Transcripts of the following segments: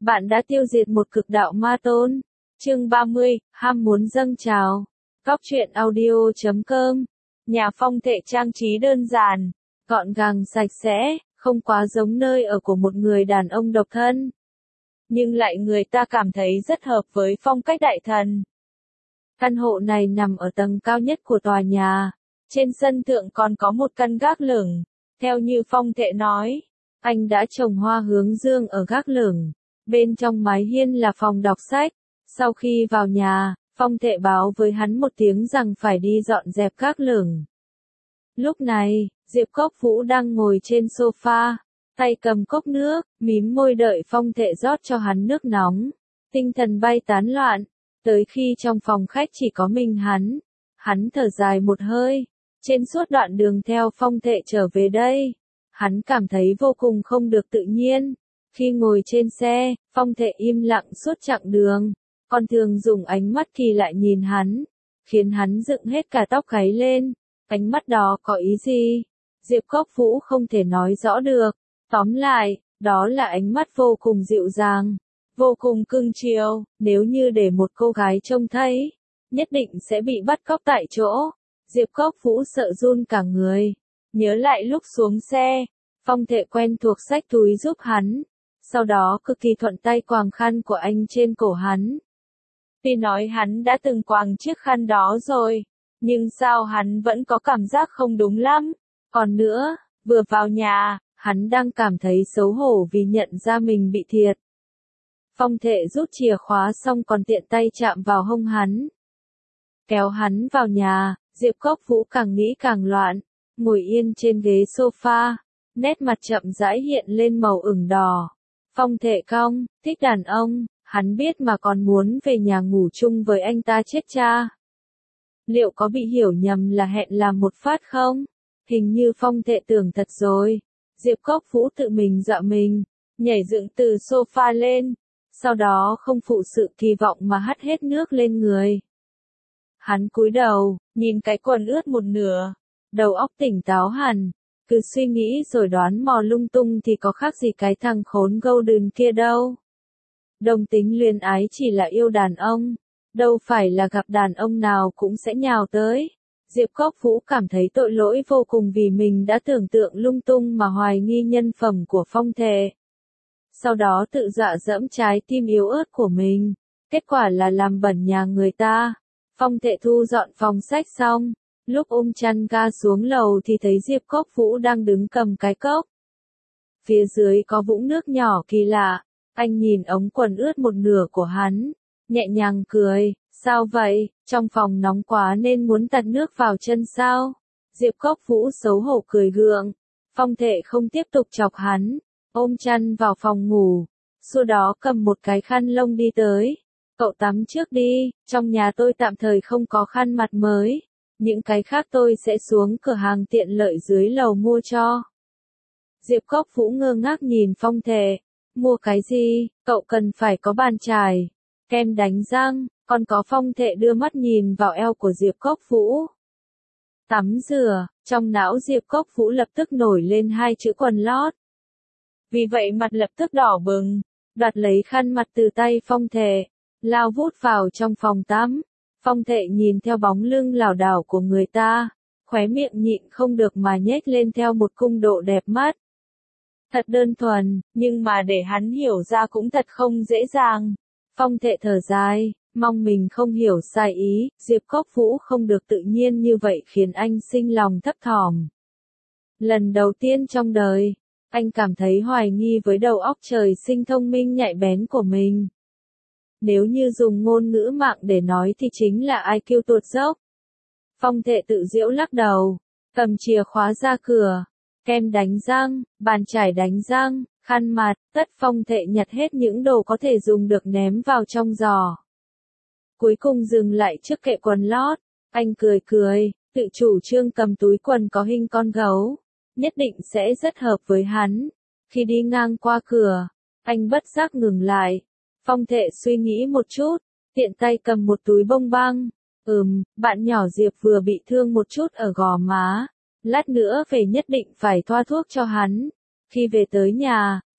Bạn đã tiêu diệt một cực đạo ma tôn. Chương 30, ham muốn dâng trào. Góc truyện audio.com. Nhà Phong Thệ trang trí đơn giản, gọn gàng sạch sẽ, không quá giống nơi ở của một người đàn ông độc thân. Nhưng lại người ta cảm thấy rất hợp với phong cách đại thần. Căn hộ này nằm ở tầng cao nhất của tòa nhà. Trên sân thượng còn có một căn gác lửng. Theo như Phong Thệ nói, anh đã trồng hoa hướng dương ở gác lửng. Bên trong mái hiên là phòng đọc sách. Sau khi vào nhà, Phong Thệ báo với hắn một tiếng rằng phải đi dọn dẹp gác lửng. Lúc này, Diệp Cốc Vũ đang ngồi trên sofa, tay cầm cốc nước, mím môi đợi Phong Thệ rót cho hắn nước nóng. Tinh thần bay tán loạn, tới khi trong phòng khách chỉ có mình hắn thở dài một hơi. Trên suốt đoạn đường theo Phong Thệ trở về đây, hắn cảm thấy vô cùng không được tự nhiên. Khi ngồi trên xe, Phong Thệ im lặng suốt chặng đường, còn thường dùng ánh mắt kỳ lạ nhìn hắn, khiến hắn dựng hết cả tóc gáy lên. Ánh mắt đó có ý gì? Diệp Cốc Vũ không thể nói rõ được. Tóm lại, đó là ánh mắt vô cùng dịu dàng, vô cùng cưng chiều. Nếu như để một cô gái trông thấy, nhất định sẽ bị bắt cóc tại chỗ. Diệp Cốc Vũ sợ run cả người. Nhớ lại lúc xuống xe, Phong Thệ quen thuộc xách túi giúp hắn, sau đó cực kỳ thuận tay quàng khăn của anh trên cổ hắn. Tuy nói hắn đã từng quàng chiếc khăn đó rồi, nhưng sao hắn vẫn có cảm giác không đúng lắm. Còn nữa, vừa vào nhà, hắn đang cảm thấy xấu hổ vì nhận ra mình bị thiệt. Phong Thệ rút chìa khóa xong còn tiện tay chạm vào hông hắn, kéo hắn vào nhà. Diệp Cốc Vũ càng nghĩ càng loạn, ngồi yên trên ghế sofa, nét mặt chậm rãi hiện lên màu ửng đỏ. Phong Thệ cong, thích đàn ông, hắn biết mà còn muốn về nhà ngủ chung với anh ta chết cha. Liệu có bị hiểu nhầm là hẹn làm một phát không? Hình như Phong Thệ tưởng thật rồi. Diệp Cốc Vũ tự mình dọa mình, nhảy dựng từ sofa lên, sau đó không phụ sự kỳ vọng mà hắt hết nước lên người. Hắn cúi đầu, nhìn cái quần ướt một nửa, đầu óc tỉnh táo hẳn, cứ suy nghĩ rồi đoán mò lung tung thì có khác gì cái thằng khốn Golden kia đâu. Đồng tính luyến ái chỉ là yêu đàn ông, đâu phải là gặp đàn ông nào cũng sẽ nhào tới. Diệp Cốc Vũ cảm thấy tội lỗi vô cùng vì mình đã tưởng tượng lung tung mà hoài nghi nhân phẩm của Phong Thệ. Sau đó tự dọa dẫm trái tim yếu ớt của mình, kết quả là làm bẩn nhà người ta. Phong Thệ thu dọn phòng sách xong, lúc ôm chăn ga xuống lầu thì thấy Diệp Cốc Vũ đang đứng cầm cái cốc. Phía dưới có vũng nước nhỏ kỳ lạ, anh nhìn ống quần ướt một nửa của hắn, nhẹ nhàng cười, sao vậy, trong phòng nóng quá nên muốn tạt nước vào chân sao? Diệp Cốc Vũ xấu hổ cười gượng. Phong Thệ không tiếp tục chọc hắn, ôm chăn vào phòng ngủ, sau đó cầm một cái khăn lông đi tới. Cậu tắm trước đi, trong nhà tôi tạm thời không có khăn mặt mới, những cái khác tôi sẽ xuống cửa hàng tiện lợi dưới lầu mua cho. Diệp Cốc Vũ ngơ ngác nhìn Phong Thệ, mua cái gì, cậu cần phải có bàn chải, kem đánh răng, còn có. Phong Thệ đưa mắt nhìn vào eo của Diệp Cốc Vũ. Tắm rửa, trong não Diệp Cốc Vũ lập tức nổi lên hai chữ quần lót. Vì vậy mặt lập tức đỏ bừng, đoạt lấy khăn mặt từ tay Phong Thệ, lao vút vào trong phòng tắm. Phong Thệ nhìn theo bóng lưng lảo đảo của người ta, khóe miệng nhịn không được mà nhếch lên theo một cung độ đẹp mắt. Thật đơn thuần, nhưng mà để hắn hiểu ra cũng thật không dễ dàng. Phong Thệ thở dài, mong mình không hiểu sai ý. Diệp Cốc Vũ không được tự nhiên như vậy khiến anh sinh lòng thấp thỏm. Lần đầu tiên trong đời, anh cảm thấy hoài nghi với đầu óc trời sinh thông minh nhạy bén của mình. Nếu như dùng ngôn ngữ mạng để nói thì chính là IQ tuột dốc. Phong Thệ tự giễu lắc đầu, cầm chìa khóa ra cửa, kem đánh răng, bàn chải đánh răng, khăn mặt, tất. Phong Thệ nhặt hết những đồ có thể dùng được ném vào trong giỏ. Cuối cùng dừng lại trước kệ quần lót, anh cười cười, tự chủ trương cầm túi quần có hình con gấu, nhất định sẽ rất hợp với hắn. Khi đi ngang qua cửa, anh bất giác ngừng lại. Phong Thệ suy nghĩ một chút, tiện tay cầm một túi bông băng. Bạn nhỏ Diệp vừa bị thương một chút ở gò má, lát nữa về nhất định phải thoa thuốc cho hắn. Khi về tới nhà,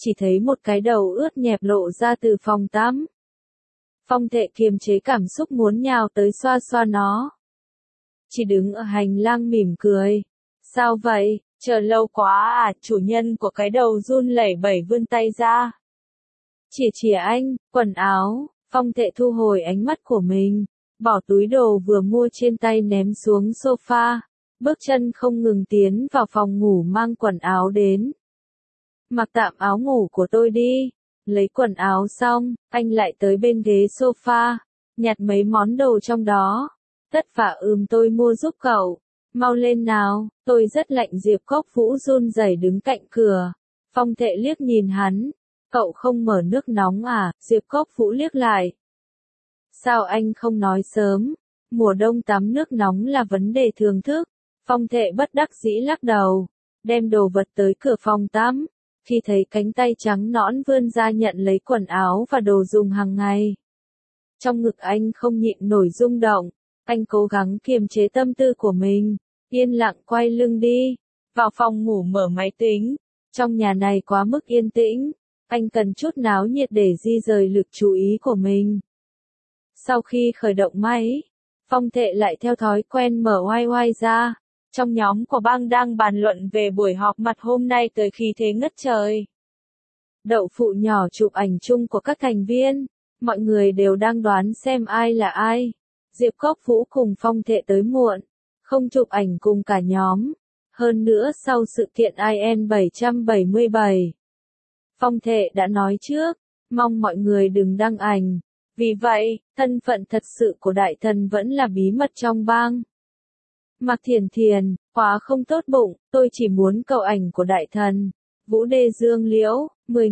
chỉ thấy một cái đầu ướt nhẹp lộ ra từ phòng tắm. Phong Thệ kiềm chế cảm xúc muốn nhào tới xoa xoa nó. Chỉ đứng ở hành lang mỉm cười. Sao vậy, chờ lâu quá à, chủ nhân của cái đầu run lẩy bẩy vươn tay ra. Chìa anh, quần áo, Phong Thệ thu hồi ánh mắt của mình, bỏ túi đồ vừa mua trên tay ném xuống sofa, bước chân không ngừng tiến vào phòng ngủ mang quần áo đến. Mặc tạm áo ngủ của tôi đi. Lấy quần áo xong, anh lại tới bên ghế sofa, nhặt mấy món đồ trong đó. Tất vả tôi mua giúp cậu. Mau lên nào, tôi rất lạnh. Diệp Cốc Vũ run rẩy đứng cạnh cửa. Phong Thệ liếc nhìn hắn. Cậu không mở nước nóng à? Diệp Cốc Vũ liếc lại. Sao anh không nói sớm? Mùa đông tắm nước nóng là vấn đề thường thức. Phong Thệ bất đắc dĩ lắc đầu, đem đồ vật tới cửa phòng tắm. Khi thấy cánh tay trắng nõn vươn ra nhận lấy quần áo và đồ dùng hàng ngày. Trong ngực anh không nhịn nổi rung động, anh cố gắng kiềm chế tâm tư của mình, yên lặng quay lưng đi, vào phòng ngủ mở máy tính. Trong nhà này quá mức yên tĩnh, anh cần chút náo nhiệt để di rời lực chú ý của mình. Sau khi khởi động máy, Phong Thệ lại theo thói quen mở wifi ra. Trong nhóm của bang đang bàn luận về buổi họp mặt hôm nay tới khí thế ngất trời. Đậu phụ nhỏ chụp ảnh chung của các thành viên, mọi người đều đang đoán xem ai là ai. Diệp Cốc Vũ cùng Phong Thệ tới muộn, không chụp ảnh cùng cả nhóm. Hơn nữa sau sự kiện IN 777, Phong Thệ đã nói trước, mong mọi người đừng đăng ảnh. Vì vậy, thân phận thật sự của đại thần vẫn là bí mật trong bang. Mạc Thiền Thiền, quá không tốt bụng, tôi chỉ muốn cậu ảnh của đại thần. Vũ Đê Dương Liễu,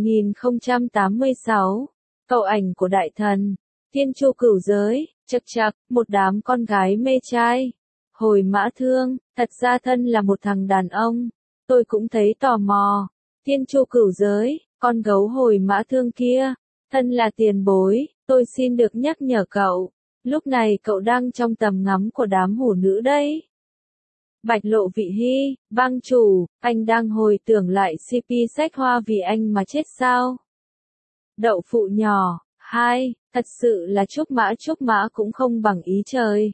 10.086. Cậu ảnh của đại thần. Thiên Chu Cửu Giới, chật chật, một đám con gái mê trai. Hồi Mã Thương, thật ra thân là một thằng đàn ông. Tôi cũng thấy tò mò. Thiên Chu Cửu Giới, con gấu Hồi Mã Thương kia, thân là tiền bối, tôi xin được nhắc nhở cậu. Lúc này cậu đang trong tầm ngắm của đám hủ nữ đấy. Bạch Lộ Vị Hy, bang chủ, anh đang hồi tưởng lại CP sách hoa vì anh mà chết sao? Đậu phụ nhỏ, 2, thật sự là Trúc Mã cũng không bằng ý trời.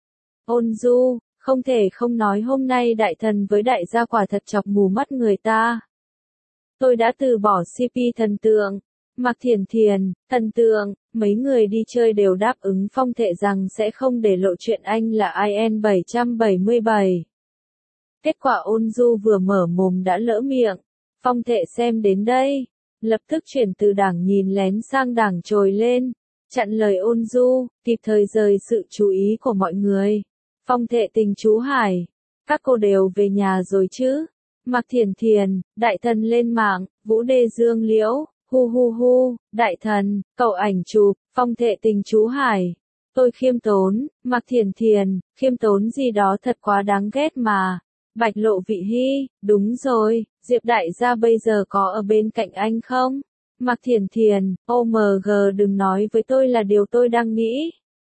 Ôn Du, không thể không nói hôm nay đại thần với đại gia quả thật chọc mù mắt người ta. Tôi đã từ bỏ CP thần tượng. Mạc Thiền Thiền, thần tượng, mấy người đi chơi đều đáp ứng Phong Thệ rằng sẽ không để lộ chuyện anh là IN 777. Kết quả Ôn Du vừa mở mồm đã lỡ miệng. Phong Thệ xem đến đây, lập tức chuyển từ đảng nhìn lén sang đảng trồi lên, chặn lời Ôn Du, kịp thời rời sự chú ý của mọi người. Phong Thệ tình chú Hải, các cô đều về nhà rồi chứ? Mạc Thiền Thiền, đại thần lên mạng, Vũ Đê Dương Liễu. Hu hu hu, đại thần, cậu ảnh chụp, Phong Thệ tình chú Hải. Tôi khiêm tốn, Mạc Thiền Thiền, khiêm tốn gì đó thật quá đáng ghét mà. Bạch Lộ Vị Hy, đúng rồi, Diệp đại gia bây giờ có ở bên cạnh anh không? Mạc Thiền Thiền, OMG đừng nói với tôi là điều tôi đang nghĩ.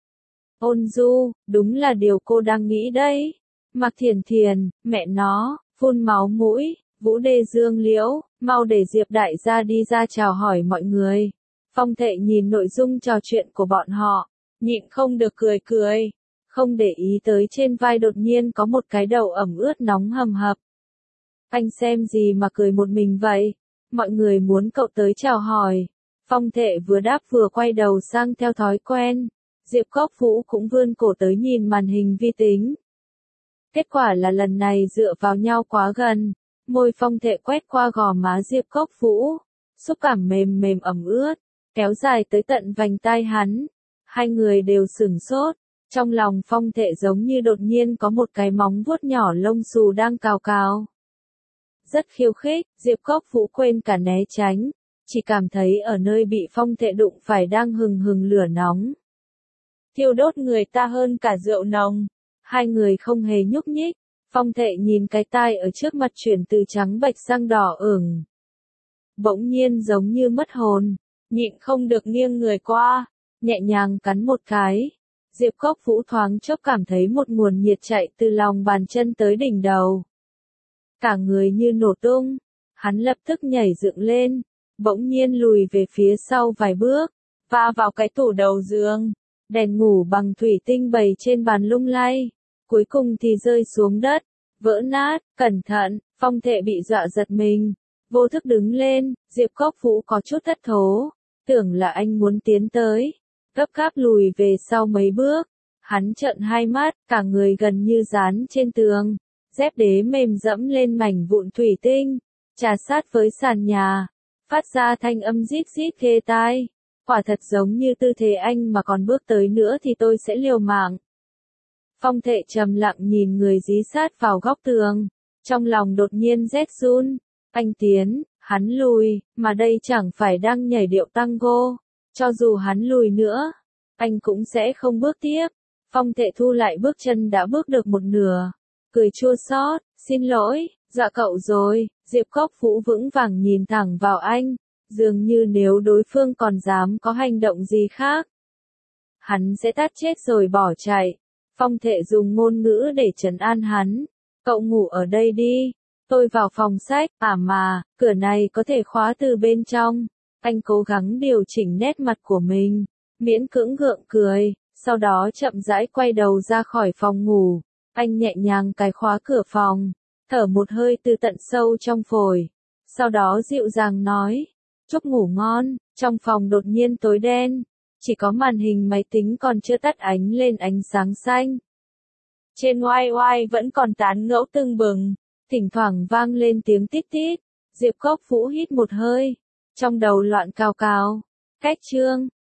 Ôn Du, đúng là điều cô đang nghĩ đấy. Mạc Thiền Thiền, mẹ nó, phun máu mũi. Vũ Đê Dương Liễu, mau để Diệp đại gia đi ra chào hỏi mọi người. Phong Thệ nhìn nội dung trò chuyện của bọn họ, nhịn không được cười, không để ý tới trên vai đột nhiên có một cái đầu ẩm ướt nóng hầm hập. Anh xem gì mà cười một mình vậy? Mọi người muốn cậu tới chào hỏi. Phong Thệ vừa đáp vừa quay đầu sang theo thói quen. Diệp Cốc Vũ cũng vươn cổ tới nhìn màn hình vi tính. Kết quả là lần này dựa vào nhau quá gần. Môi Phong Thệ quét qua gò má Diệp Cốc Vũ, xúc cảm mềm mềm ẩm ướt, kéo dài tới tận vành tai hắn. Hai người đều sửng sốt, trong lòng Phong Thệ giống như đột nhiên có một cái móng vuốt nhỏ lông xù đang cào cào. Rất khiêu khích, Diệp Cốc Vũ quên cả né tránh, chỉ cảm thấy ở nơi bị Phong Thệ đụng phải đang hừng hừng lửa nóng. Thiêu đốt người ta hơn cả rượu nồng. Hai người không hề nhúc nhích. Phong Thệ nhìn cái tai ở trước mặt chuyển từ trắng bệch sang đỏ ửng. Bỗng nhiên giống như mất hồn, nhịn không được nghiêng người qua, nhẹ nhàng cắn một cái. Diệp Cốc Vũ thoáng chốc cảm thấy một nguồn nhiệt chạy từ lòng bàn chân tới đỉnh đầu. Cả người như nổ tung, hắn lập tức nhảy dựng lên, bỗng nhiên lùi về phía sau vài bước, va vào cái tủ đầu giường. Đèn ngủ bằng thủy tinh bày trên bàn lung lay, cuối cùng thì rơi xuống đất, vỡ nát. Cẩn thận, Phong Thệ bị dọa giật mình, vô thức đứng lên. Diệp Cốc Vũ có chút thất thố, tưởng là anh muốn tiến tới, gấp gáp lùi về sau mấy bước. Hắn trợn hai mắt, cả người gần như dán trên tường, dép đế mềm dẫm lên mảnh vụn thủy tinh, trà sát với sàn nhà, phát ra thanh âm rít rít ghê tai. Quả thật giống như tư thế anh mà còn bước tới nữa thì tôi sẽ liều mạng. Phong Thệ trầm lặng nhìn người dí sát vào góc tường, trong lòng đột nhiên rét run. Anh tiến, hắn lùi, mà đây chẳng phải đang nhảy điệu tango. Cho dù hắn lùi nữa, anh cũng sẽ không bước tiếp. Phong Thệ thu lại bước chân đã bước được một nửa, cười chua xót, xin lỗi, dọa cậu rồi. Diệp Cốc Vũ vững vàng nhìn thẳng vào anh, dường như nếu đối phương còn dám có hành động gì khác, hắn sẽ tát chết rồi bỏ chạy. Phong Thệ dùng ngôn ngữ để trấn an hắn, cậu ngủ ở đây đi, tôi vào phòng sách. Mà, cửa này có thể khóa từ bên trong. Anh cố gắng điều chỉnh nét mặt của mình, miễn cưỡng gượng cười, sau đó chậm rãi quay đầu ra khỏi phòng ngủ. Anh nhẹ nhàng cài khóa cửa phòng, thở một hơi từ tận sâu trong phổi, sau đó dịu dàng nói, chúc ngủ ngon. Trong phòng đột nhiên tối đen, chỉ có màn hình máy tính còn chưa tắt ánh lên ánh sáng xanh. Trên wifi vẫn còn tán gẫu tưng bừng, thỉnh thoảng vang lên tiếng tít tít. Diệp Cốc Vũ hít một hơi, trong đầu loạn cào cào. Cách chương